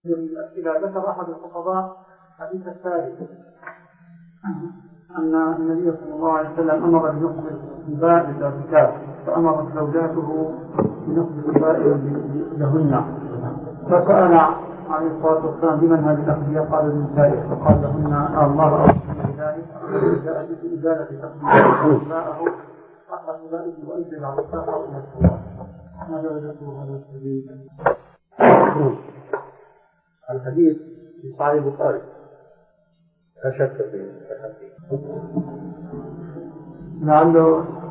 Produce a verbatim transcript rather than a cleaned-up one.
إذا ذكر أحد الخطباء حديث الثالث أن النبي صلى الله عليه وسلم أمر بنقض الربا بالارتكاب، فأمرت زوجاته بنقض الربا لهن، فسأل عليه الصلاة والسلام بمن هذه الأخذية؟ قال للنساء، فقال لهن الله أمرنا بذلك جاء بإزالة تقديم نساءه حق أولئك وأنزل على الساحة إلى الصلاة. ماذا وجدته هذا الحديث؟ الحديث في صحيح البخاري لا شك في الحديث، لعله